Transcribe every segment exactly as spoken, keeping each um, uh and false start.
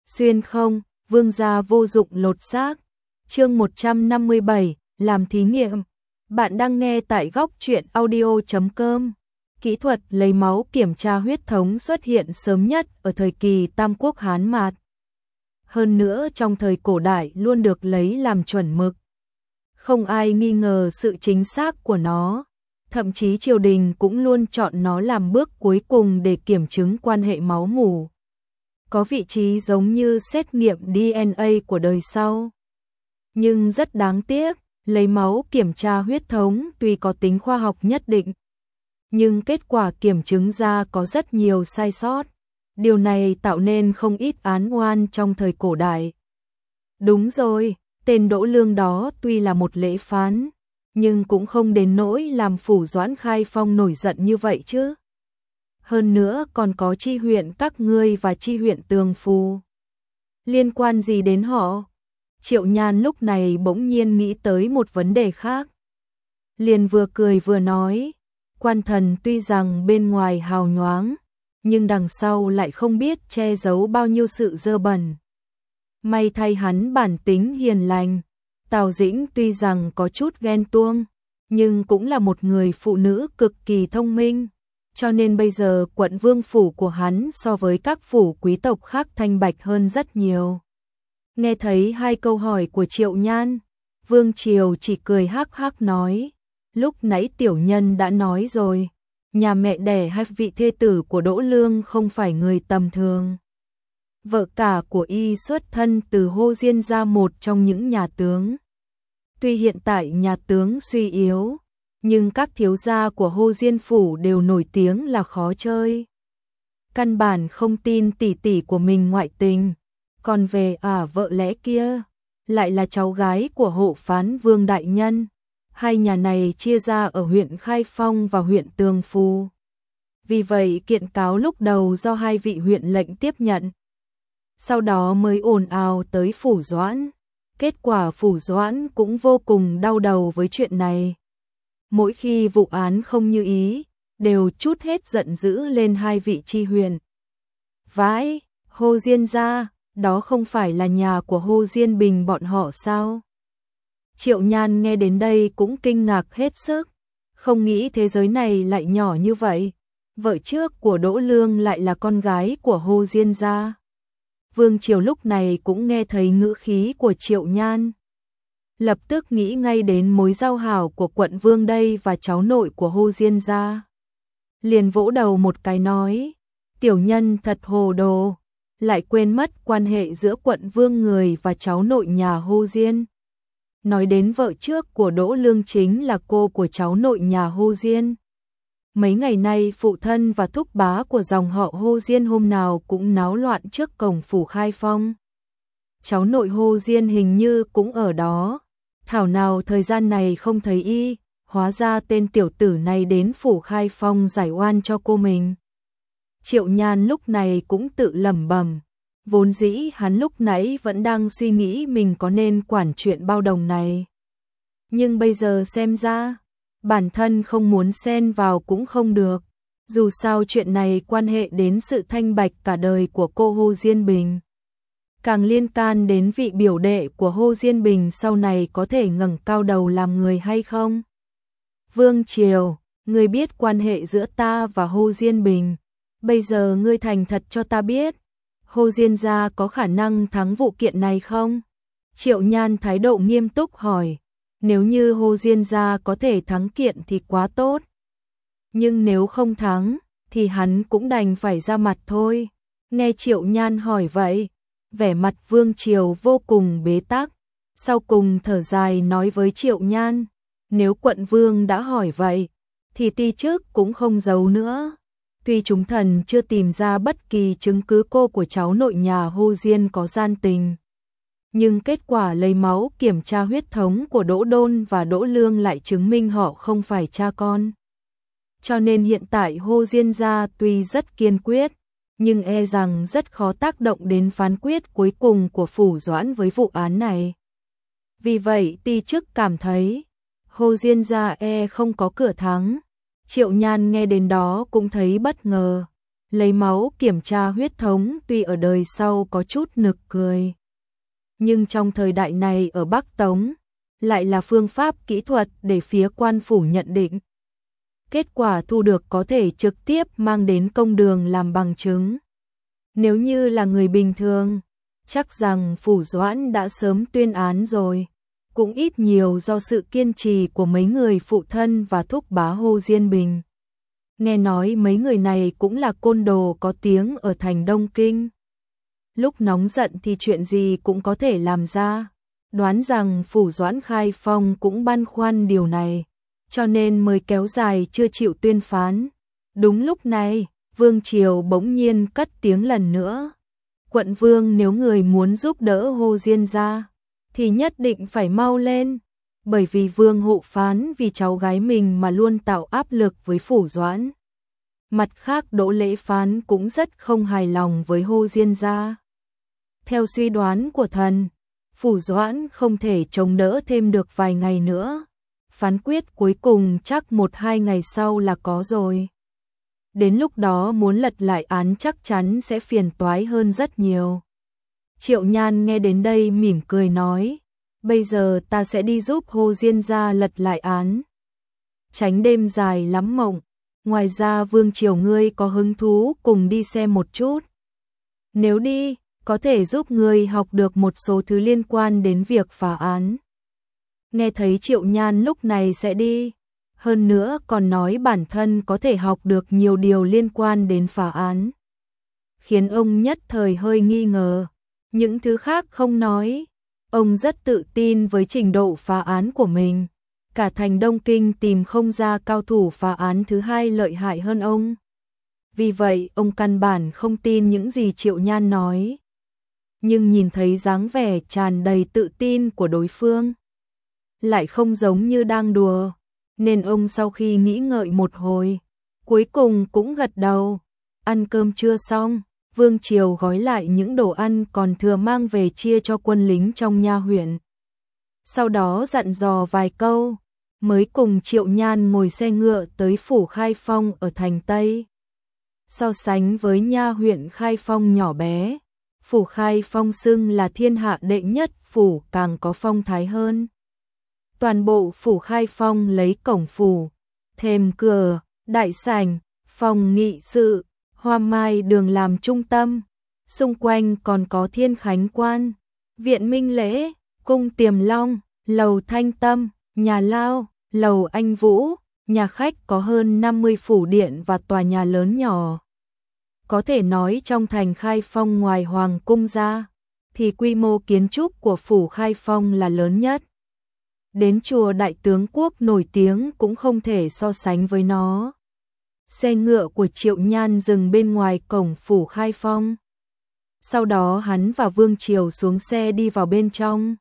Xuyên không, vương gia vô dụng lột xác. Chương một trăm năm mươi bảy, làm thí nghiệm. Bạn đang nghe tại góc truyện audio chấm com. Kỹ thuật lấy máu kiểm tra huyết thống xuất hiện sớm nhất ở thời kỳ Tam Quốc Hán Mạt. Hơn nữa trong thời cổ đại luôn được lấy làm chuẩn mực. Không ai nghi ngờ sự chính xác của nó. Thậm chí triều đình cũng luôn chọn nó làm bước cuối cùng để kiểm chứng quan hệ máu mủ. Có vị trí giống như xét nghiệm đê en a của đời sau. Nhưng rất đáng tiếc, lấy máu kiểm tra huyết thống tuy có tính khoa học nhất định, nhưng kết quả kiểm chứng ra có rất nhiều sai sót. Điều này tạo nên không ít án oan trong thời cổ đại. Đúng rồi, tên Đỗ Lương đó tuy là một lễ phán, nhưng cũng không đến nỗi làm Phủ Doãn Khai Phong nổi giận như vậy chứ. Hơn nữa còn có chi huyện các ngươi và chi huyện Tường Phù. Liên quan gì đến họ? Triệu Nhan lúc này bỗng nhiên nghĩ tới một vấn đề khác. Liền vừa cười vừa nói, quan thần tuy rằng bên ngoài hào nhoáng, nhưng đằng sau lại không biết che giấu bao nhiêu sự dơ bẩn. May thay hắn bản tính hiền lành, Tào Dĩnh tuy rằng có chút ghen tuông, nhưng cũng là một người phụ nữ cực kỳ thông minh, cho nên bây giờ quận vương phủ của hắn so với các phủ quý tộc khác thanh bạch hơn rất nhiều. Nghe thấy hai câu hỏi của Triệu Nhan, Vương Triều chỉ cười hắc hắc nói, lúc nãy tiểu nhân đã nói rồi, nhà mẹ đẻ hay vị thê tử của Đỗ Lương không phải người tầm thường. Vợ cả của y xuất thân từ Hô Diên gia, một trong những nhà tướng. Tuy hiện tại nhà tướng suy yếu, nhưng các thiếu gia của Hô Diên phủ đều nổi tiếng là khó chơi. Căn bản không tin tỷ tỷ của mình ngoại tình, còn về ả vợ lẽ kia, lại là cháu gái của hộ phán Vương đại nhân. Hai nhà này chia ra ở huyện Khai Phong và huyện Tường Phù. Vì vậy kiện cáo lúc đầu do hai vị huyện lệnh tiếp nhận. Sau đó mới ồn ào tới Phủ Doãn. Kết quả Phủ Doãn cũng vô cùng đau đầu với chuyện này. Mỗi khi vụ án không như ý, đều trút hết giận dữ lên hai vị chi huyện. Vãi, Hô Diên gia, đó không phải là nhà của Hô Diên Bình bọn họ sao? Triệu Nhan nghe đến đây cũng kinh ngạc hết sức, không nghĩ thế giới này lại nhỏ như vậy. Vợ trước của Đỗ Lương lại là con gái của Hô Diên gia. Vương Triều lúc này cũng nghe thấy ngữ khí của Triệu Nhan. Lập tức nghĩ ngay đến mối giao hảo của quận Vương đây và cháu nội của Hô Diên gia. Liền vỗ đầu một cái nói, tiểu nhân thật hồ đồ, lại quên mất quan hệ giữa quận Vương người và cháu nội nhà Hô Diên. Nói đến vợ trước của Đỗ Lương chính là cô của cháu nội nhà Hô Diên. Mấy ngày nay phụ thân và thúc bá của dòng họ Hô Diên hôm nào cũng náo loạn trước cổng phủ Khai Phong. Cháu nội Hô Diên hình như cũng ở đó. Thảo nào thời gian này không thấy y, hóa ra tên tiểu tử này đến phủ Khai Phong giải oan cho cô mình. Triệu Nhan lúc này cũng tự lẩm bẩm. Vốn dĩ hắn lúc nãy vẫn đang suy nghĩ mình có nên quản chuyện bao đồng này. Nhưng bây giờ xem ra, bản thân không muốn xen vào cũng không được. Dù sao chuyện này quan hệ đến sự thanh bạch cả đời của cô Hô Diên Bình. Càng liên can đến vị biểu đệ của Hô Diên Bình sau này có thể ngẩng cao đầu làm người hay không. Vương Triều, ngươi biết quan hệ giữa ta và Hô Diên Bình. Bây giờ ngươi thành thật cho ta biết, Hô Diên gia có khả năng thắng vụ kiện này không? Triệu Nhan thái độ nghiêm túc hỏi. Nếu như Hô Diên gia có thể thắng kiện thì quá tốt. Nhưng nếu không thắng, thì hắn cũng đành phải ra mặt thôi. Nghe Triệu Nhan hỏi vậy, vẻ mặt Vương Triều vô cùng bế tắc. Sau cùng thở dài nói với Triệu Nhan, nếu quận Vương đã hỏi vậy, thì ti trước cũng không giấu nữa. Tuy chúng thần chưa tìm ra bất kỳ chứng cứ cô của cháu nội nhà Hô Diên có gian tình, nhưng kết quả lấy máu kiểm tra huyết thống của Đỗ Đôn và Đỗ Lương lại chứng minh họ không phải cha con. Cho nên hiện tại Hô Diên gia tuy rất kiên quyết, nhưng e rằng rất khó tác động đến phán quyết cuối cùng của Phủ Doãn với vụ án này. Vì vậy ti chức cảm thấy, Hô Diên gia e không có cửa thắng. Triệu Nhan nghe đến đó cũng thấy bất ngờ. lấy máu kiểm tra huyết thống tuy ở đời sau có chút nực cười. Nhưng trong thời đại này ở Bắc Tống, lại là phương pháp kỹ thuật để phía quan phủ nhận định. Kết quả thu được có thể trực tiếp mang đến công đường làm bằng chứng. Nếu như là người bình thường, chắc rằng Phủ Doãn đã sớm tuyên án rồi. Cũng ít nhiều do sự kiên trì của mấy người phụ thân và thúc bá Hồ Diên Bình. Nghe nói mấy người này cũng là côn đồ có tiếng ở thành Đông Kinh. Lúc nóng giận thì chuyện gì cũng có thể làm ra. Đoán rằng Phủ Doãn Khai Phong cũng băn khoăn điều này, cho nên mới kéo dài chưa chịu tuyên phán. Đúng lúc này, Vương Triều bỗng nhiên cất tiếng lần nữa. Quận Vương nếu người muốn giúp đỡ Hồ Diên gia, thì nhất định phải mau lên. Bởi vì Vương hộ phán vì cháu gái mình mà luôn tạo áp lực với Phủ Doãn. Mặt khác Đỗ Lễ Phán cũng rất không hài lòng với Hồ Diên gia. Theo suy đoán của thần, Phủ Doãn không thể chống đỡ thêm được vài ngày nữa. Phán quyết cuối cùng chắc một hai ngày sau là có rồi. Đến lúc đó muốn lật lại án chắc chắn sẽ phiền toái hơn rất nhiều. Triệu Nhan nghe đến đây mỉm cười nói, bây giờ ta sẽ đi giúp Hồ Diên gia lật lại án. Tránh đêm dài lắm mộng, ngoài ra Vương Triều ngươi có hứng thú cùng đi xem một chút. Nếu đi, có thể giúp ngươi học được một số thứ liên quan đến việc phá án. Nghe thấy Triệu Nhan lúc này sẽ đi, hơn nữa còn nói bản thân có thể học được nhiều điều liên quan đến phá án. Khiến ông nhất thời hơi nghi ngờ, những thứ khác không nói. Ông rất tự tin với trình độ phá án của mình. Cả thành Đông Kinh tìm không ra cao thủ phá án thứ hai lợi hại hơn ông. Vì vậy ông căn bản không tin những gì Triệu Nhan nói. Nhưng nhìn thấy dáng vẻ tràn đầy tự tin của đối phương, lại không giống như đang đùa, nên ông sau khi nghĩ ngợi một hồi, cuối cùng cũng gật đầu. Ăn cơm trưa xong, Vương Triều gói lại những đồ ăn còn thừa mang về chia cho quân lính trong nha huyện. Sau đó dặn dò vài câu, mới cùng Triệu Nhan ngồi xe ngựa tới phủ Khai Phong ở thành Tây. So sánh với nha huyện Khai Phong nhỏ bé, phủ Khai Phong xưng là thiên hạ đệ nhất phủ càng có phong thái hơn. Toàn bộ phủ Khai Phong lấy cổng phủ, thềm cửa, đại sảnh, phòng nghị sự, hoa mai đường làm trung tâm. Xung quanh còn có Thiên Khánh Quan, viện Minh Lễ, cung Tiềm Long, lầu Thanh Tâm, nhà Lao, lầu Anh Vũ, nhà khách có hơn năm mươi phủ điện và tòa nhà lớn nhỏ. Có thể nói trong thành Khai Phong ngoài Hoàng cung ra, thì quy mô kiến trúc của phủ Khai Phong là lớn nhất. Đến chùa Đại Tướng Quốc nổi tiếng cũng không thể so sánh với nó. Xe ngựa của Triệu Nhan dừng bên ngoài cổng phủ Khai Phong. Sau đó hắn và Vương Triều xuống xe đi vào bên trong.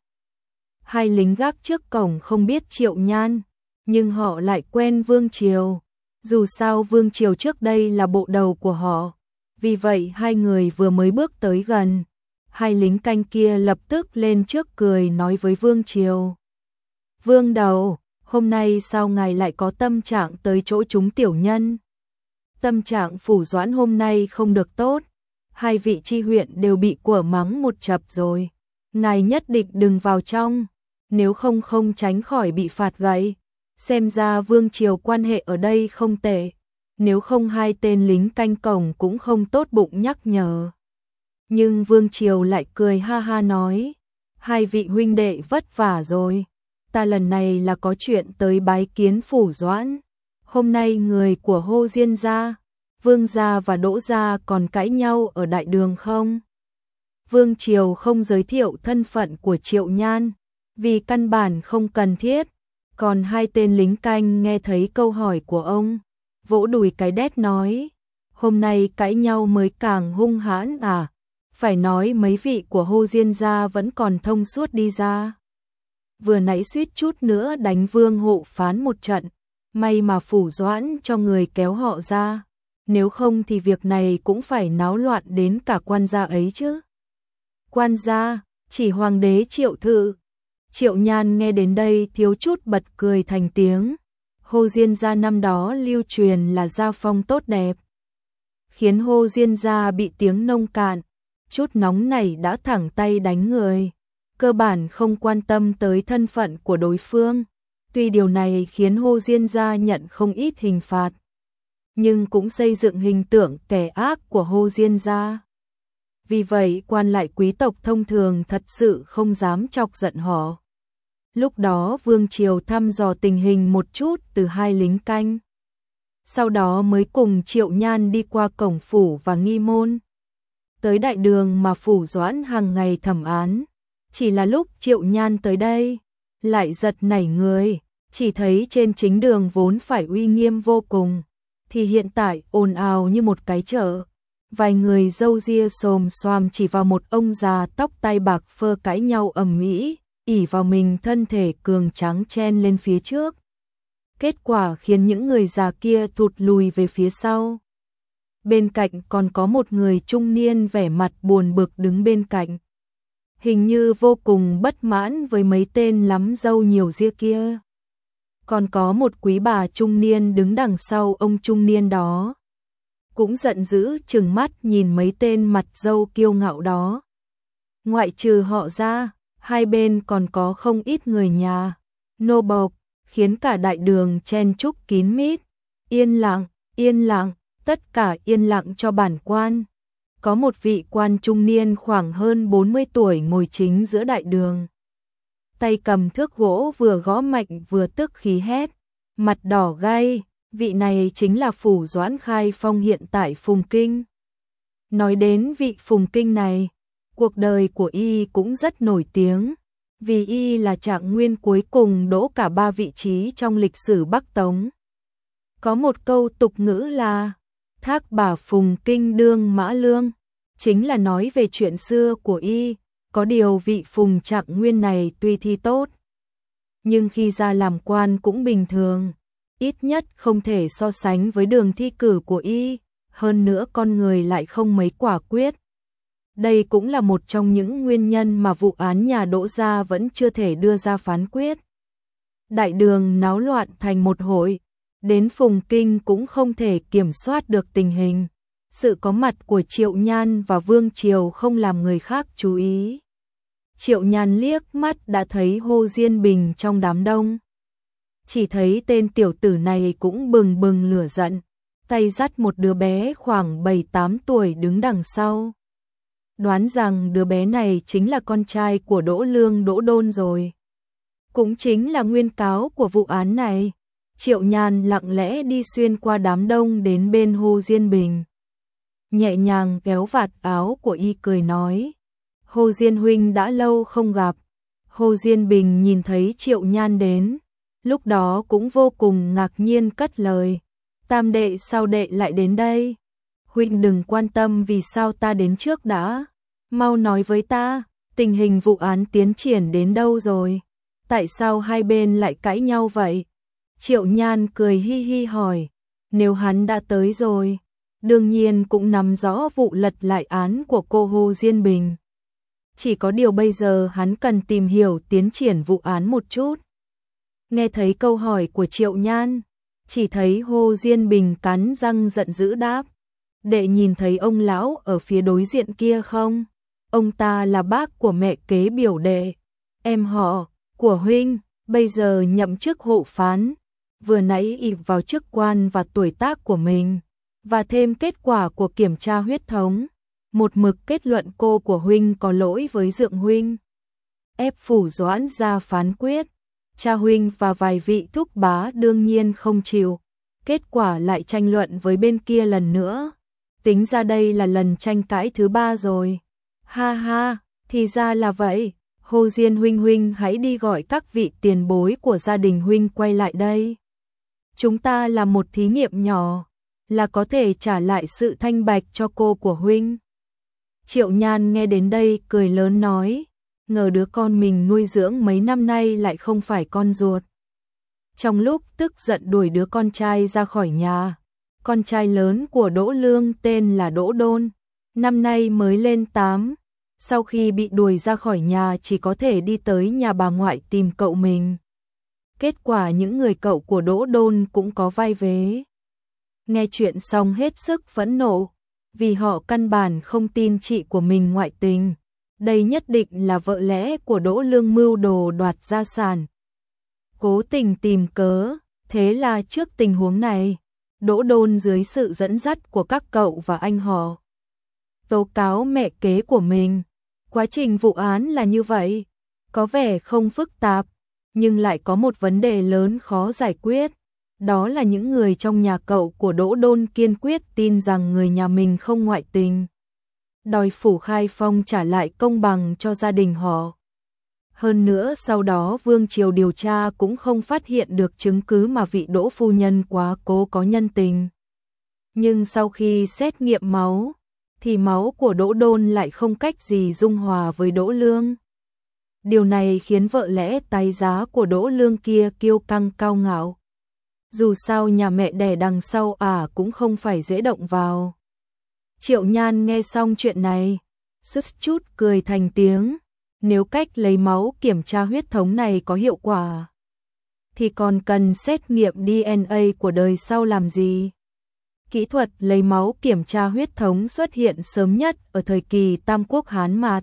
Hai lính gác trước cổng không biết Triệu Nhan, nhưng họ lại quen Vương Triều. Dù sao Vương Triều trước đây là bộ đầu của họ. Vì vậy hai người vừa mới bước tới gần, hai lính canh kia lập tức lên trước cười nói với Vương Triều. Vương đầu, hôm nay sao ngài lại có tâm trạng tới chỗ chúng tiểu nhân? Tâm trạng Phủ Doãn hôm nay không được tốt. Hai vị tri huyện đều bị của mắng một chập rồi. Ngài nhất định đừng vào trong, nếu không không tránh khỏi bị phạt gậy. Xem ra Vương Triều quan hệ ở đây không tệ. Nếu không hai tên lính canh cổng cũng không tốt bụng nhắc nhở. Nhưng Vương Triều lại cười ha ha nói, hai vị huynh đệ vất vả rồi. Ta lần này là có chuyện tới bái kiến Phủ Doãn. Hôm nay người của Hồ Diên gia, Vương gia và Đỗ gia còn cãi nhau ở đại đường không? Vương Triều không giới thiệu thân phận của Triệu Nhan, vì căn bản không cần thiết. Còn hai tên lính canh nghe thấy câu hỏi của ông, vỗ đùi cái đét nói, hôm nay cãi nhau mới càng hung hãn à? Phải nói mấy vị của Hồ Diên gia vẫn còn thông suốt đi ra. Vừa nãy suýt chút nữa đánh Vương hộ phán một trận, may mà Phủ Doãn cho người kéo họ ra, nếu không thì việc này cũng phải náo loạn đến cả quan gia ấy chứ. Quan gia, chỉ hoàng đế Triệu Thự. Triệu Nhan nghe đến đây thiếu chút bật cười thành tiếng. Hồ Diên gia năm đó lưu truyền là gia phong tốt đẹp. khiến Hồ Diên gia bị tiếng nông cạn, chút nóng này đã thẳng tay đánh người, cơ bản không quan tâm tới thân phận của đối phương. Tuy điều này khiến Hồ Diên gia nhận không ít hình phạt, nhưng cũng xây dựng hình tượng kẻ ác của Hồ Diên gia. Vì vậy quan lại quý tộc thông thường thật sự không dám chọc giận họ. Lúc đó Vương Triều thăm dò tình hình một chút từ hai lính canh, sau đó mới cùng Triệu Nhan đi qua cổng phủ và nghi môn, tới đại đường mà Phủ Doãn hàng ngày thẩm án. Chỉ là lúc Triệu Nhan tới đây, lại giật nảy người, chỉ thấy trên chính đường vốn phải uy nghiêm vô cùng, thì hiện tại ồn ào như một cái chợ. Vài người râu ria xồm xoàm chỉ vào một ông già tóc tai bạc phơ cãi nhau ầm ĩ, ỷ vào mình thân thể cường tráng chen lên phía trước. Kết quả khiến những người già kia thụt lùi về phía sau. Bên cạnh còn có một người trung niên vẻ mặt buồn bực đứng bên cạnh, hình như vô cùng bất mãn với mấy tên lắm râu nhiều ria kia. Còn có một quý bà trung niên đứng đằng sau ông trung niên đó, cũng giận dữ trừng mắt nhìn mấy tên mặt râu kiêu ngạo đó. Ngoại trừ họ ra, hai bên còn có không ít người nhà, nô bộc, khiến cả đại đường chen chúc kín mít. Yên lặng, yên lặng, tất cả yên lặng cho bản quan. Có một vị quan trung niên khoảng hơn bốn mươi tuổi ngồi chính giữa đại đường, tay cầm thước gỗ vừa gõ mạnh vừa tức khí hét, mặt đỏ gay. Vị này chính là Phủ Doãn Khai Phong hiện tại Phùng Kinh. Nói đến vị Phùng Kinh này, cuộc đời của y cũng rất nổi tiếng, vì y là trạng nguyên cuối cùng đỗ cả ba vị trí trong lịch sử Bắc Tống. Có một câu tục ngữ là thác bà Phùng Kinh đương mã lương, chính là nói về chuyện xưa của y. Có điều vị Phùng trạng nguyên này tuy thi tốt, nhưng khi ra làm quan cũng bình thường, ít nhất không thể so sánh với đường thi cử của y, hơn nữa con người lại không mấy quả quyết. Đây cũng là một trong những nguyên nhân mà vụ án nhà Đỗ gia vẫn chưa thể đưa ra phán quyết. Đại đường náo loạn thành một hội, đến Phùng Kinh cũng không thể kiểm soát được tình hình. Sự có mặt của Triệu Nhan và Vương Triều không làm người khác chú ý. Triệu Nhan liếc mắt đã thấy Hồ Diên Bình trong đám đông. Chỉ thấy tên tiểu tử này cũng bừng bừng lửa giận, tay dắt một đứa bé khoảng bảy tám tuổi đứng đằng sau. Đoán rằng đứa bé này chính là con trai của Đỗ Lương Đỗ Đôn rồi. Cũng chính là nguyên cáo của vụ án này. Triệu Nhan lặng lẽ đi xuyên qua đám đông đến bên Hồ Diên Bình, nhẹ nhàng kéo vạt áo của y cười nói: Hồ Diên huynh đã lâu không gặp. Hồ Diên Bình nhìn thấy Triệu Nhan đến, lúc đó cũng vô cùng ngạc nhiên cất lời: Tam đệ sao đệ lại đến đây? Huynh đừng quan tâm vì sao ta đến trước đã, mau nói với ta, tình hình vụ án tiến triển đến đâu rồi? Tại sao hai bên lại cãi nhau vậy? Triệu Nhan cười hi hi hỏi: Nếu hắn đã tới rồi, đương nhiên cũng nắm rõ vụ lật lại án của cô Hồ Diên Bình. Chỉ có điều bây giờ hắn cần tìm hiểu tiến triển vụ án một chút. Nghe thấy câu hỏi của Triệu Nhan, chỉ thấy Hồ Diên Bình cắn răng giận dữ đáp: Đệ nhìn thấy ông lão ở phía đối diện kia không? Ông ta là bác của mẹ kế biểu đệ, em họ của huynh, bây giờ nhậm chức hộ phán. Vừa nãy ỷ vào chức quan và tuổi tác của mình, và thêm kết quả của kiểm tra huyết thống, một mực kết luận cô của huynh có lỗi với Dượng huynh, ép Phủ Doãn ra phán quyết. Cha huynh và vài vị thúc bá đương nhiên không chịu, kết quả lại tranh luận với bên kia lần nữa. Tính ra đây là lần tranh cãi thứ ba rồi. Ha ha, thì ra là vậy. Hồ Diên huynh huynh hãy đi gọi các vị tiền bối của gia đình huynh quay lại đây. Chúng ta làm một thí nghiệm nhỏ, là có thể trả lại sự thanh bạch cho cô của huynh. Triệu Nhan nghe đến đây cười lớn nói: Ngờ đứa con mình nuôi dưỡng mấy năm nay lại không phải con ruột. Trong lúc tức giận đuổi đứa con trai ra khỏi nhà, con trai lớn của Đỗ Lương tên là Đỗ Đôn, năm nay mới lên tám, sau khi bị đuổi ra khỏi nhà chỉ có thể đi tới nhà bà ngoại tìm cậu mình. Kết quả những người cậu của Đỗ Đôn cũng có vai vế. Nghe chuyện xong hết sức phẫn nộ, vì họ căn bản không tin chị của mình ngoại tình. Đây nhất định là vợ lẽ của Đỗ Lương mưu đồ đoạt gia sản. Cố tình tìm cớ, thế là trước tình huống này, Đỗ Đôn dưới sự dẫn dắt của các cậu và anh họ tố cáo mẹ kế của mình. Quá trình vụ án là như vậy, có vẻ không phức tạp, nhưng lại có một vấn đề lớn khó giải quyết. Đó là những người trong nhà cậu của Đỗ Đôn kiên quyết tin rằng người nhà mình không ngoại tình, đòi Phủ Khai Phong trả lại công bằng cho gia đình họ. Hơn nữa sau đó Vương Triều điều tra cũng không phát hiện được chứng cứ mà vị Đỗ phu nhân quá cố có nhân tình. Nhưng sau khi xét nghiệm máu, thì máu của Đỗ Đôn lại không cách gì dung hòa với Đỗ Lương. Điều này khiến vợ lẽ tái giá của Đỗ Lương kia kiêu căng cao ngạo. Dù sao nhà mẹ đẻ đằng sau à cũng không phải dễ động vào. Triệu Nhan nghe xong chuyện này, sút chút cười thành tiếng. Nếu cách lấy máu kiểm tra huyết thống này có hiệu quả, thì còn cần xét nghiệm đê en a của đời sau làm gì? Kỹ thuật lấy máu kiểm tra huyết thống xuất hiện sớm nhất ở thời kỳ Tam Quốc Hán Mạt.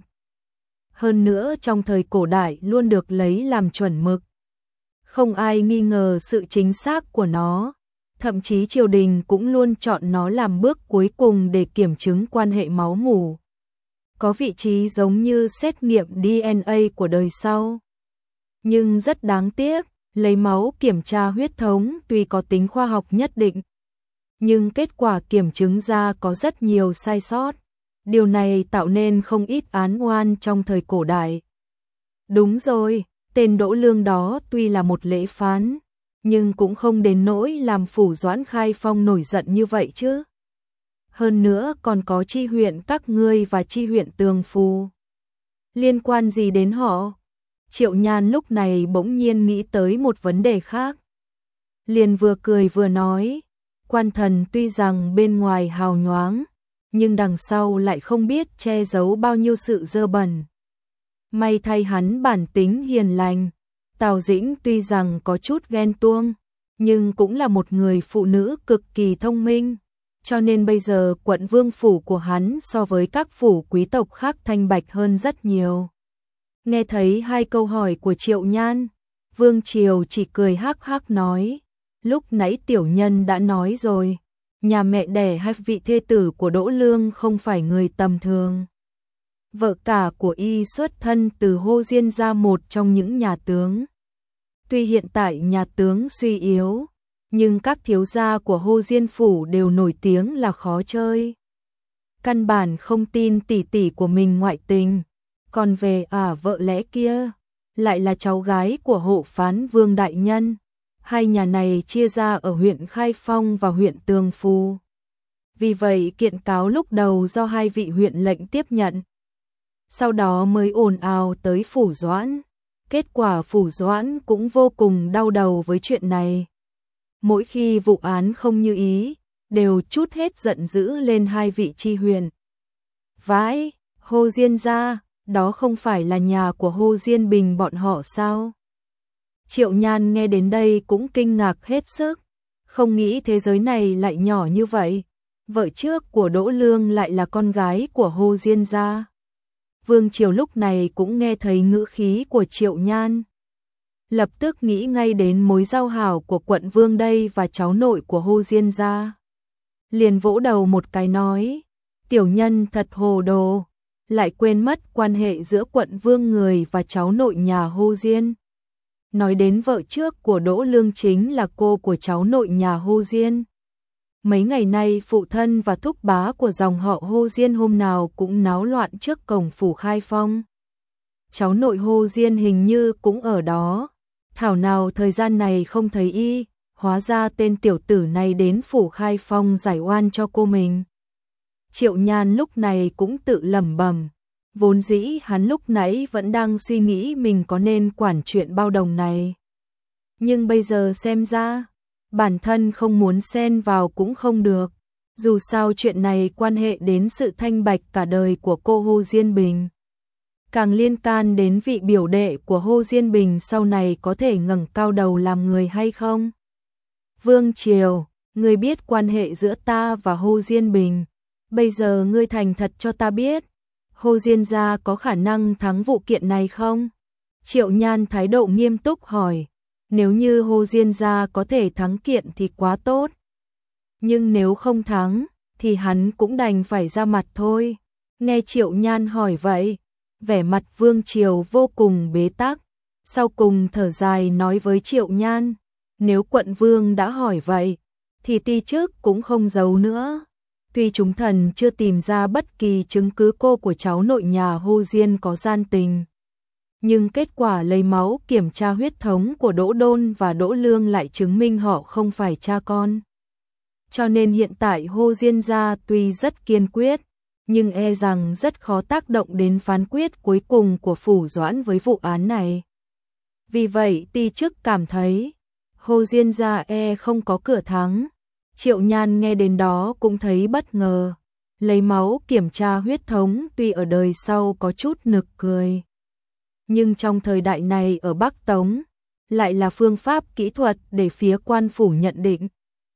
Hơn nữa trong thời cổ đại luôn được lấy làm chuẩn mực. Không ai nghi ngờ sự chính xác của nó. Thậm chí triều đình cũng luôn chọn nó làm bước cuối cùng để kiểm chứng quan hệ máu mủ. Có vị trí giống như xét nghiệm đê en a của đời sau. Nhưng rất đáng tiếc, lấy máu kiểm tra huyết thống tuy có tính khoa học nhất định, nhưng kết quả kiểm chứng ra có rất nhiều sai sót. Điều này tạo nên không ít án oan trong thời cổ đại. Đúng rồi, tên Đỗ Lương đó tuy là một lễ phán, nhưng cũng không đến nỗi làm Phủ Doãn Khai Phong nổi giận như vậy chứ. Hơn nữa còn có chi huyện các ngươi và chi huyện Tường Phù. Liên quan gì đến họ? Triệu Nhan lúc này bỗng nhiên nghĩ tới một vấn đề khác. Liền vừa cười vừa nói, quan thần tuy rằng bên ngoài hào nhoáng, nhưng đằng sau lại không biết che giấu bao nhiêu sự dơ bẩn. May thay hắn bản tính hiền lành. Tào Dĩnh tuy rằng có chút ghen tuông, nhưng cũng là một người phụ nữ cực kỳ thông minh. Cho nên bây giờ quận vương phủ của hắn so với các phủ quý tộc khác thanh bạch hơn rất nhiều. Nghe thấy hai câu hỏi của Triệu Nhan, Vương Triều chỉ cười hắc hắc nói, lúc nãy tiểu nhân đã nói rồi, nhà mẹ đẻ hay vị thê tử của Đỗ Lương không phải người tầm thường. Vợ cả của y xuất thân từ Hô Diên gia, một trong những nhà tướng. Tuy hiện tại nhà tướng suy yếu, nhưng các thiếu gia của Hô Diên phủ đều nổi tiếng là khó chơi. Căn bản không tin tỷ tỷ của mình ngoại tình. Còn về ả vợ lẽ kia, lại là cháu gái của hộ phán Vương đại nhân. Hai nhà này chia ra ở huyện Khai Phong và huyện Tường Phù. Vì vậy kiện cáo lúc đầu do hai vị huyện lệnh tiếp nhận. Sau đó mới ồn ào tới Phủ Doãn. Kết quả Phủ Doãn cũng vô cùng đau đầu với chuyện này. Mỗi khi vụ án không như ý, đều trút hết giận dữ lên hai vị chi huyện. Vãi, Hô Diên gia, đó không phải là nhà của Hô Diên Bình bọn họ sao? Triệu Nhan nghe đến đây cũng kinh ngạc hết sức, không nghĩ thế giới này lại nhỏ như vậy. Vợ trước của Đỗ Lương lại là con gái của Hô Diên gia. Vương Triều lúc này cũng nghe thấy ngữ khí của Triệu Nhan. Lập tức nghĩ ngay đến mối giao hảo của quận Vương đây và cháu nội của Hô Diên gia. Liền vỗ đầu một cái nói, tiểu nhân thật hồ đồ, lại quên mất quan hệ giữa quận Vương người và cháu nội nhà Hô Diên. Nói đến vợ trước của Đỗ Lương chính là cô của cháu nội nhà Hô Diên. Mấy ngày nay phụ thân và thúc bá của dòng họ Hô Diên hôm nào cũng náo loạn trước cổng Phủ Khai Phong. Cháu nội Hô Diên hình như cũng ở đó. Thảo nào thời gian này không thấy y, hóa ra tên tiểu tử này đến Phủ Khai Phong giải oan cho cô mình. Triệu Nhan lúc này cũng tự lẩm bẩm, vốn dĩ hắn lúc nãy vẫn đang suy nghĩ mình có nên quản chuyện bao đồng này. Nhưng bây giờ xem ra, bản thân không muốn xen vào cũng không được, dù sao chuyện này quan hệ đến sự thanh bạch cả đời của cô Hô Diên Bình. Càng liên can đến vị biểu đệ của Hô Diên Bình sau này có thể ngẩng cao đầu làm người hay không. Vương Triều, người biết quan hệ giữa ta và Hô Diên Bình, Bây giờ ngươi thành thật cho ta biết, Hồ Diên gia có khả năng thắng vụ kiện này không? Triệu Nhan thái độ nghiêm túc hỏi. Nếu như Hồ Diên gia có thể thắng kiện thì quá tốt. Nhưng nếu không thắng, thì hắn cũng đành phải ra mặt thôi. Nghe Triệu Nhan hỏi vậy, vẻ mặt Vương Triều vô cùng bế tắc. Sau cùng thở dài nói với Triệu Nhan, nếu quận vương đã hỏi vậy, thì ti chức cũng không giấu nữa. Tuy chúng thần chưa tìm ra bất kỳ chứng cứ cô của cháu nội nhà Hồ Diên có gian tình, nhưng kết quả lấy máu kiểm tra huyết thống của Đỗ Đôn và Đỗ Lương lại chứng minh họ không phải cha con. Cho nên hiện tại Hồ Diên gia tuy rất kiên quyết, nhưng e rằng rất khó tác động đến phán quyết cuối cùng của Phủ Doãn với vụ án này. Vì vậy ti chức cảm thấy, Hồ Diên gia e không có cửa thắng. Triệu Nhan nghe đến đó cũng thấy bất ngờ. Lấy máu kiểm tra huyết thống tuy ở đời sau có chút nực cười, nhưng trong thời đại này ở Bắc Tống, lại là phương pháp kỹ thuật để phía quan phủ nhận định.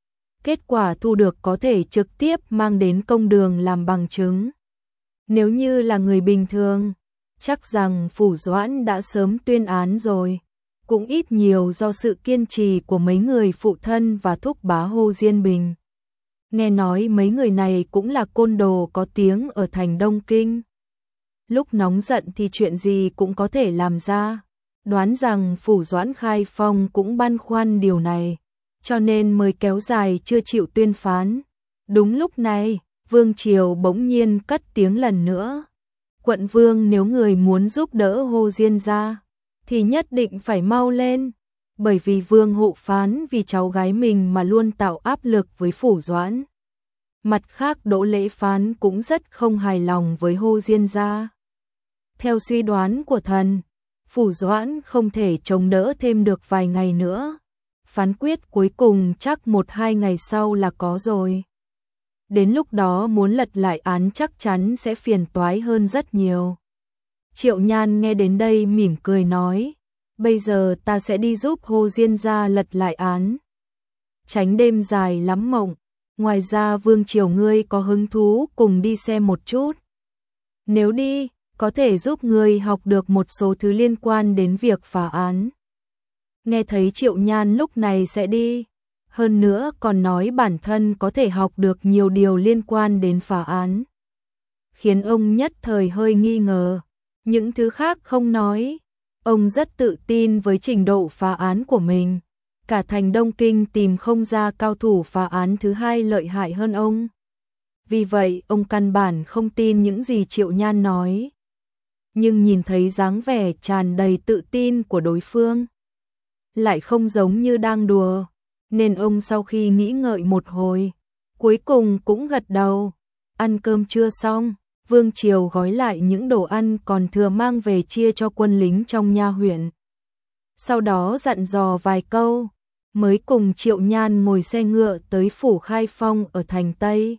Kết quả thu được có thể trực tiếp mang đến công đường làm bằng chứng. Nếu như là người bình thường, chắc rằng Phủ Doãn đã sớm tuyên án rồi. Cũng ít nhiều do sự kiên trì của mấy người phụ thân và thúc bá Hồ Diên Bình. Nghe nói mấy người này cũng là côn đồ có tiếng ở thành Đông Kinh. Lúc nóng giận thì chuyện gì cũng có thể làm ra. Đoán rằng Phủ Doãn Khai Phong cũng băn khoăn điều này, cho nên mới kéo dài chưa chịu tuyên phán. Đúng lúc này, Vương Triều bỗng nhiên cất tiếng lần nữa. Quận vương, nếu người muốn giúp đỡ Hồ Diên gia, thì nhất định phải mau lên, bởi vì Vương hộ phán vì cháu gái mình mà luôn tạo áp lực với Phủ Doãn. Mặt khác Đỗ Lễ phán cũng rất không hài lòng với Hồ Diên gia. Theo suy đoán của thần, Phủ Doãn không thể chống đỡ thêm được vài ngày nữa. Phán quyết cuối cùng chắc một hai ngày sau là có rồi. Đến lúc đó muốn lật lại án chắc chắn sẽ phiền toái hơn rất nhiều. Triệu Nhan nghe đến đây mỉm cười nói, bây giờ ta sẽ đi giúp Hồ Diên gia lật lại án. Tránh đêm dài lắm mộng, ngoài ra Vương Triều ngươi có hứng thú cùng đi xem một chút. Nếu đi, có thể giúp ngươi học được một số thứ liên quan đến việc phá án. Nghe thấy Triệu Nhan lúc này sẽ đi, hơn nữa còn nói bản thân có thể học được nhiều điều liên quan đến phá án, khiến ông nhất thời hơi nghi ngờ. Những thứ khác không nói, ông rất tự tin với trình độ phá án của mình. Cả thành Đông Kinh tìm không ra cao thủ phá án thứ hai lợi hại hơn ông. Vì vậy ông căn bản không tin những gì Triệu Nhan nói. Nhưng nhìn thấy dáng vẻ tràn đầy tự tin của đối phương, lại không giống như đang đùa, nên ông sau khi nghĩ ngợi một hồi, cuối cùng cũng gật đầu. Ăn cơm trưa xong, Vương Triều gói lại những đồ ăn còn thừa mang về chia cho quân lính trong nha huyện. Sau đó dặn dò vài câu, mới cùng Triệu Nhan ngồi xe ngựa tới phủ Khai Phong ở thành Tây.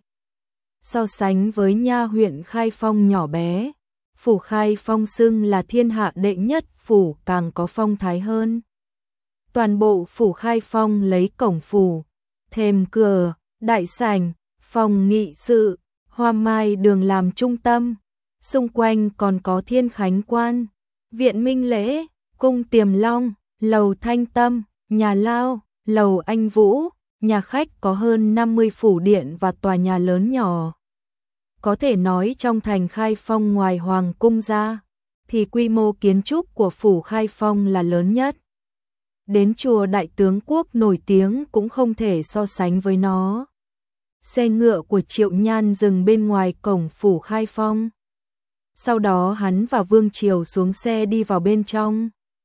So sánh với nha huyện Khai Phong nhỏ bé, phủ Khai Phong xưng là thiên hạ đệ nhất phủ càng có phong thái hơn. Toàn bộ phủ Khai Phong lấy cổng phủ, thềm cửa, đại sảnh, phòng nghị sự, hoa mai đường làm trung tâm, xung quanh còn có Thiên Khánh Quan, viện Minh Lễ, cung Tiềm Long, lầu Thanh Tâm, nhà Lao, lầu Anh Vũ, nhà khách có hơn năm mươi phủ điện và tòa nhà lớn nhỏ. Có thể nói trong thành Khai Phong ngoài Hoàng cung ra, thì quy mô kiến trúc của phủ Khai Phong là lớn nhất. Đến chùa Đại Tướng Quốc nổi tiếng cũng không thể so sánh với nó. Xe ngựa của Triệu Nhan dừng bên ngoài cổng phủ Khai Phong. Sau đó hắn và Vương Triều xuống xe đi vào bên trong.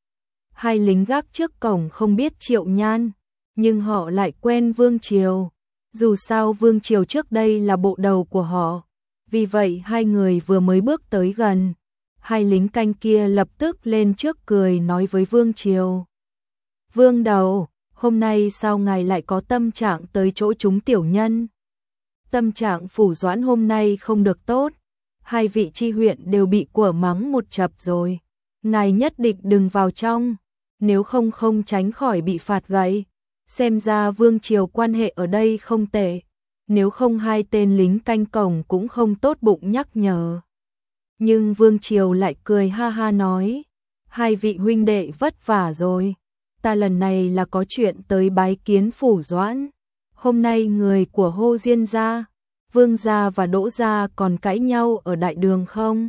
Hai lính gác trước cổng không biết Triệu Nhan, nhưng họ lại quen Vương Triều. Dù sao Vương Triều trước đây là bộ đầu của họ. Vì vậy hai người vừa mới bước tới gần, hai lính canh kia lập tức lên trước cười nói với Vương Triều. Vương đầu, hôm nay sao ngài lại có tâm trạng tới chỗ chúng tiểu nhân? Tâm trạng Phủ Doãn hôm nay không được tốt, hai vị tri huyện đều bị của mắng một chập rồi. Ngài nhất định đừng vào trong, nếu không không tránh khỏi bị phạt gậy. Xem ra Vương Triều quan hệ ở đây không tệ. nếu không hai tên lính canh cổng cũng không tốt bụng nhắc nhở. Nhưng Vương Triều lại cười ha ha nói, hai vị huynh đệ vất vả rồi, ta lần này là có chuyện tới bái kiến phủ Doãn. Hôm nay người của Hồ Diên gia, Vương gia và Đỗ gia còn cãi nhau ở đại đường không?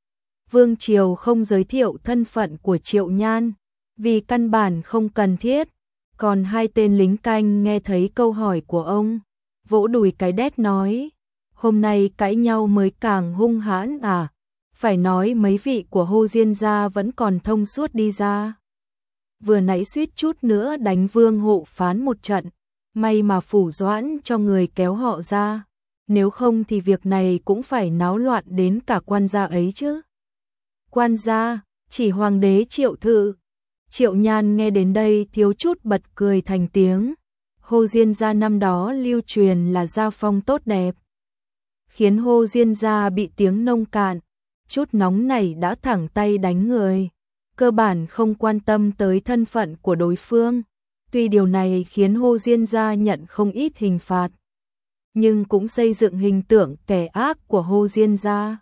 Vương Triều không giới thiệu thân phận của Triệu Nhan, vì căn bản không cần thiết, còn hai tên lính canh nghe thấy câu hỏi của ông, vỗ đùi cái đét nói, hôm nay cãi nhau mới càng hung hãn à, phải nói mấy vị của Hồ Diên gia vẫn còn thông suốt đi ra. Vừa nãy suýt chút nữa đánh Vương hộ phán một trận, may mà phủ Doãn cho người kéo họ ra, nếu không thì việc này cũng phải náo loạn đến cả quan gia ấy chứ. Quan gia, chỉ hoàng đế Triệu Thự. Triệu Nhan nghe đến đây thiếu chút bật cười thành tiếng. Hồ Diên gia năm đó lưu truyền là gia phong tốt đẹp, khiến Hồ Diên gia bị tiếng nông cạn, chút nóng này đã thẳng tay đánh người, cơ bản không quan tâm tới thân phận của đối phương. Tuy điều này khiến Hồ Diên gia nhận không ít hình phạt, nhưng cũng xây dựng hình tượng kẻ ác của Hồ Diên gia.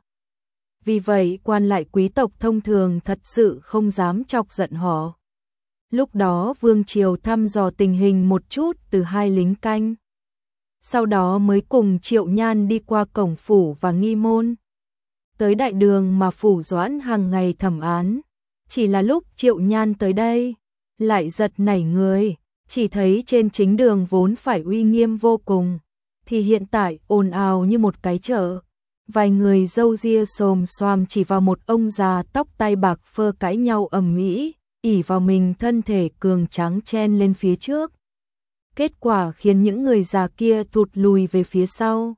Vì vậy quan lại quý tộc thông thường thật sự không dám chọc giận họ. Lúc đó Vương Triều thăm dò tình hình một chút từ hai lính canh, sau đó mới cùng Triệu Nhan đi qua cổng phủ và nghi môn, tới đại đường mà phủ Doãn hàng ngày thẩm án. Chỉ là lúc Triệu Nhan tới đây, lại giật nảy người, chỉ thấy trên chính đường vốn phải uy nghiêm vô cùng, thì hiện tại ồn ào như một cái chợ. Vài người râu ria xồm xoàm chỉ vào một ông già tóc tai bạc phơ cãi nhau ầm ĩ, ỷ vào mình thân thể cường tráng chen lên phía trước. Kết quả khiến những người già kia thụt lùi về phía sau.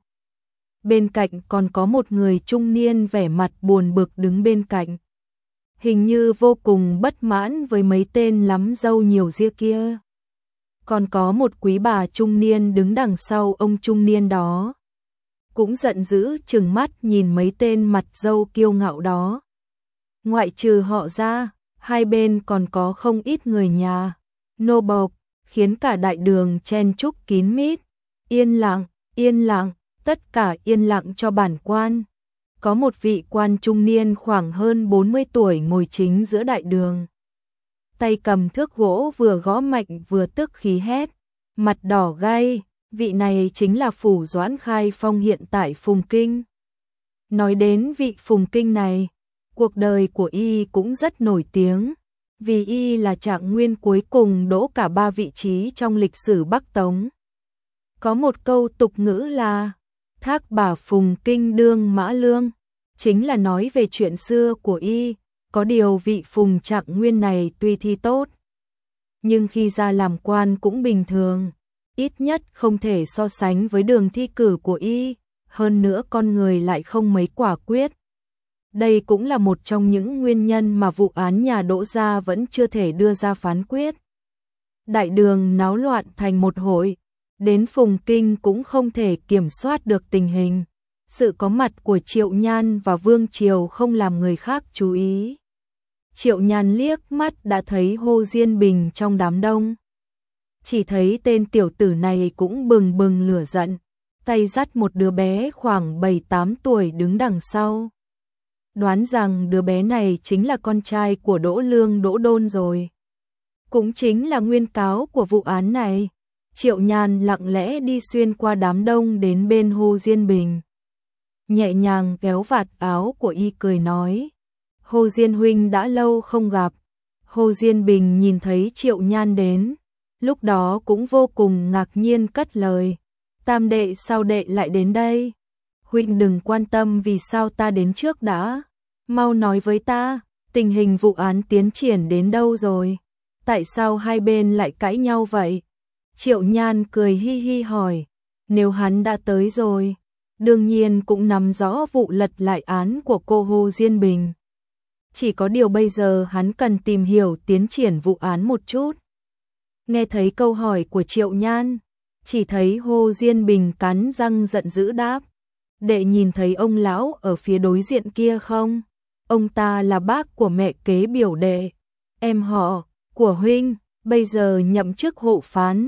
Bên cạnh còn có một người trung niên vẻ mặt buồn bực đứng bên cạnh, hình như vô cùng bất mãn với mấy tên lắm râu nhiều ria kia. Còn có một quý bà trung niên đứng đằng sau ông trung niên đó, cũng giận dữ trừng mắt nhìn mấy tên mặt râu kiêu ngạo đó. Ngoại trừ họ ra, hai bên còn có không ít người nhà, nô bộc, khiến cả đại đường chen chúc kín mít. Yên lặng, yên lặng, tất cả yên lặng cho bản quan. Có một vị quan trung niên khoảng hơn bốn mươi tuổi ngồi chính giữa đại đường, tay cầm thước gỗ vừa gõ mạnh vừa tức khí hét, mặt đỏ gay. Vị này chính là phủ Doãn khai phong hiện tại Phùng Kinh. Nói đến vị Phùng Kinh này, cuộc đời của y cũng rất nổi tiếng, vì y là trạng nguyên cuối cùng đỗ cả ba vị trí trong lịch sử Bắc Tống. Có một câu tục ngữ là thác bả Phùng Kinh đương mã lương, chính là nói về chuyện xưa của y. Có điều vị Phùng trạng nguyên này tuy thi tốt, nhưng khi ra làm quan cũng bình thường, ít nhất không thể so sánh với đường thi cử của y, hơn nữa con người lại không mấy quả quyết. Đây cũng là một trong những nguyên nhân mà vụ án nhà Đỗ gia vẫn chưa thể đưa ra phán quyết. Đại đường náo loạn thành một hội, đến Phùng Kinh cũng không thể kiểm soát được tình hình. Sự có mặt của Triệu Nhan và Vương Triều không làm người khác chú ý. Triệu Nhan liếc mắt đã thấy Hồ Diên Bình trong đám đông. Chỉ thấy tên tiểu tử này cũng bừng bừng lửa giận, tay dắt một đứa bé khoảng bảy tám tuổi đứng đằng sau. Đoán rằng đứa bé này chính là con trai của Đỗ Lương Đỗ Đôn rồi. Cũng chính là nguyên cáo của vụ án này. Triệu Nhan lặng lẽ đi xuyên qua đám đông đến bên Hồ Diên Bình, nhẹ nhàng kéo vạt áo của y cười nói, Hồ Diên huynh đã lâu không gặp. Hồ Diên Bình nhìn thấy Triệu Nhan đến, lúc đó cũng vô cùng ngạc nhiên cất lời, tam đệ sao đệ lại đến đây? Huynh đừng quan tâm vì sao ta đến trước đã, mau nói với ta, tình hình vụ án tiến triển đến đâu rồi? Tại sao hai bên lại cãi nhau vậy? Triệu Nhan cười hi hi hỏi, nếu hắn đã tới rồi, đương nhiên cũng nắm rõ vụ lật lại án của cô Hồ Diên Bình. Chỉ có điều bây giờ hắn cần tìm hiểu tiến triển vụ án một chút. Nghe thấy câu hỏi của Triệu Nhan, chỉ thấy Hồ Diên Bình cắn răng giận dữ đáp, đệ nhìn thấy ông lão ở phía đối diện kia không? Ông ta là bác của mẹ kế biểu đệ, em họ của huynh, bây giờ nhậm chức hộ phán.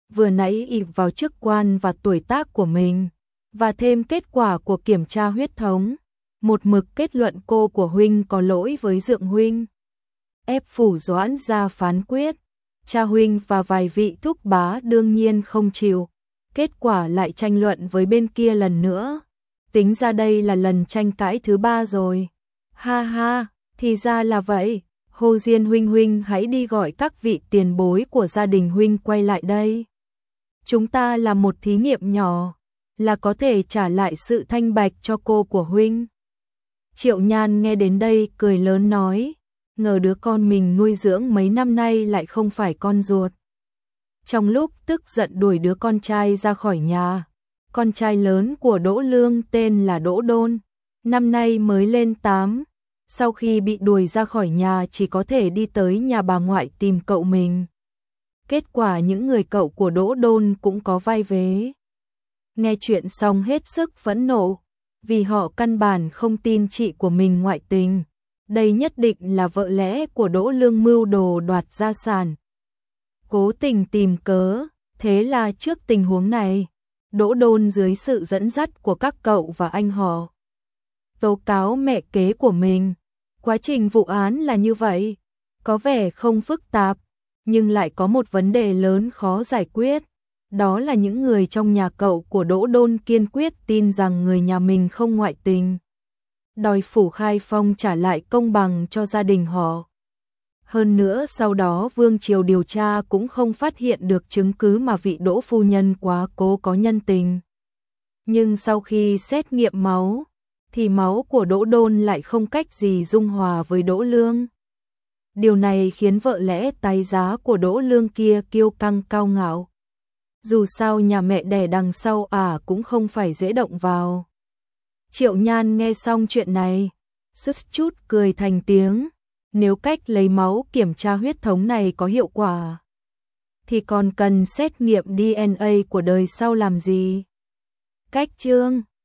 vừa nãy ỷ vào chức quan và tuổi tác của mình, và thêm kết quả của kiểm tra huyết thống, một mực kết luận cô của huynh có lỗi với Dượng huynh. Ép Phủ Doãn ra phán quyết, cha huynh và vài vị thúc bá đương nhiên không chịu, kết quả lại tranh luận với bên kia lần nữa. Tính ra đây là lần tranh cãi thứ ba rồi. Ha ha, thì ra là vậy. Hồ Diên huynh huynh hãy đi gọi các vị tiền bối của gia đình huynh quay lại đây. Chúng ta làm một thí nghiệm nhỏ, là có thể trả lại sự thanh bạch cho cô của huynh. Triệu Nhan nghe đến đây cười lớn nói, ngờ đứa con mình nuôi dưỡng mấy năm nay lại không phải con ruột. Trong lúc tức giận đuổi đứa con trai ra khỏi nhà, con trai lớn của Đỗ Lương tên là Đỗ Đôn, năm nay mới lên tám, sau khi bị đuổi ra khỏi nhà chỉ có thể đi tới nhà bà ngoại tìm cậu mình. Kết quả những người cậu của Đỗ Đôn cũng có vai vế. Nghe chuyện xong hết sức phẫn nộ, vì họ căn bản không tin chị của mình ngoại tình. Đây nhất định là vợ lẽ của Đỗ Lương mưu đồ đoạt gia sản. Cố tình tìm cớ, thế là trước tình huống này, Đỗ Đôn dưới sự dẫn dắt của các cậu và anh họ tố cáo mẹ kế của mình. Quá trình vụ án là như vậy, có vẻ không phức tạp, nhưng lại có một vấn đề lớn khó giải quyết. Đó là những người trong nhà cậu của Đỗ Đôn kiên quyết tin rằng người nhà mình không ngoại tình, đòi Phủ Khai Phong trả lại công bằng cho gia đình họ. Hơn nữa sau đó Vương Triều điều tra cũng không phát hiện được chứng cứ mà vị Đỗ phu nhân quá cố có nhân tình. Nhưng sau khi xét nghiệm máu, thì máu của Đỗ Đôn lại không cách gì dung hòa với Đỗ Lương. Điều này khiến vợ lẽ tái giá của Đỗ Lương kia kiêu căng cao ngạo. Dù sao nhà mẹ đẻ đằng sau à cũng không phải dễ động vào. Triệu Nhan nghe xong chuyện này, sút chút cười thành tiếng. Nếu cách lấy máu kiểm tra huyết thống này có hiệu quả, thì còn cần xét nghiệm đê en a của đời sau làm gì? Cách chương